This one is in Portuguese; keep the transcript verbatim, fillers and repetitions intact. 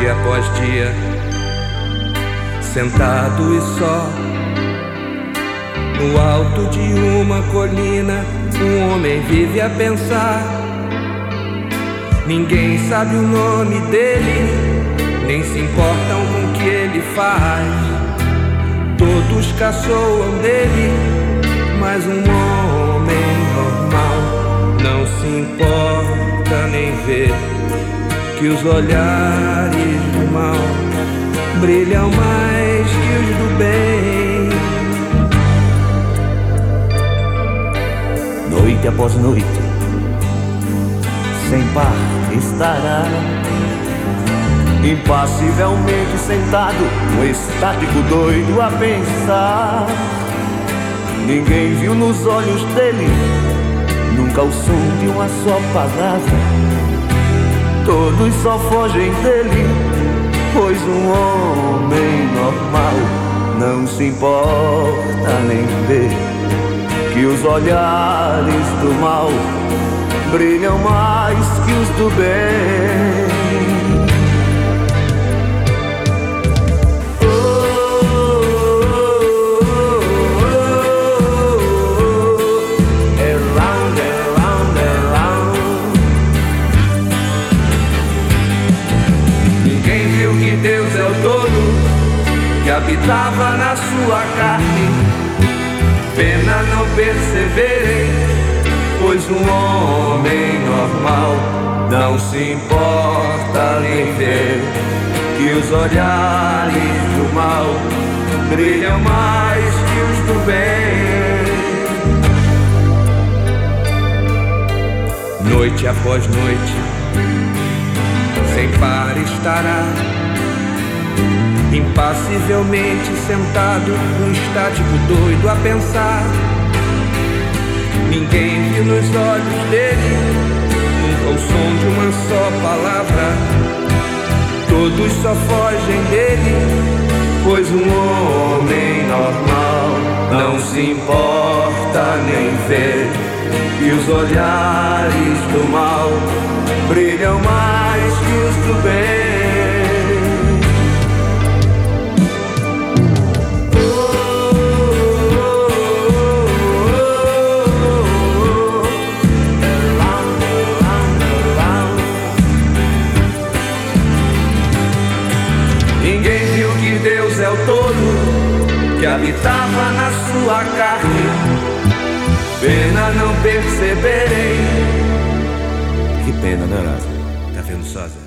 dia após dia, sentado e só, no alto de uma colina, um homem vive a pensar. Ninguém sabe o nome dele, nem se importam com o que ele faz. Todos caçoam dele, mas um homem normal não se importa nem vê que os olhares do mal brilham mais que os do bem. Noite após noite, sem par estará, impassivelmente sentado, um estático doido a pensar. Ninguém viu nos olhos dele nunca o som de uma só palavra. Todos só fogem dele, pois um homem normal não se importa nem vê que os olhares do mal brilham mais que os do bem. Deus é o todo que habitava na sua carne. Pena não perceberem, pois um homem normal não se importa nem ver que os olhares do mal brilham mais que os do bem. Noite após noite, sem par estará, impassivelmente sentado, um estático doido a pensar. Ninguém viu nos olhos dele nunca o som de uma só palavra. Todos só fogem dele, pois um homem normal não se importa nem vê que os olhares do mal brilham mais que os do bem. Ninguém viu que Deus é o todo que habitava na sua carne. Pena não perceberem. Que pena, né, Lázaro? Tá vendo só, Zé?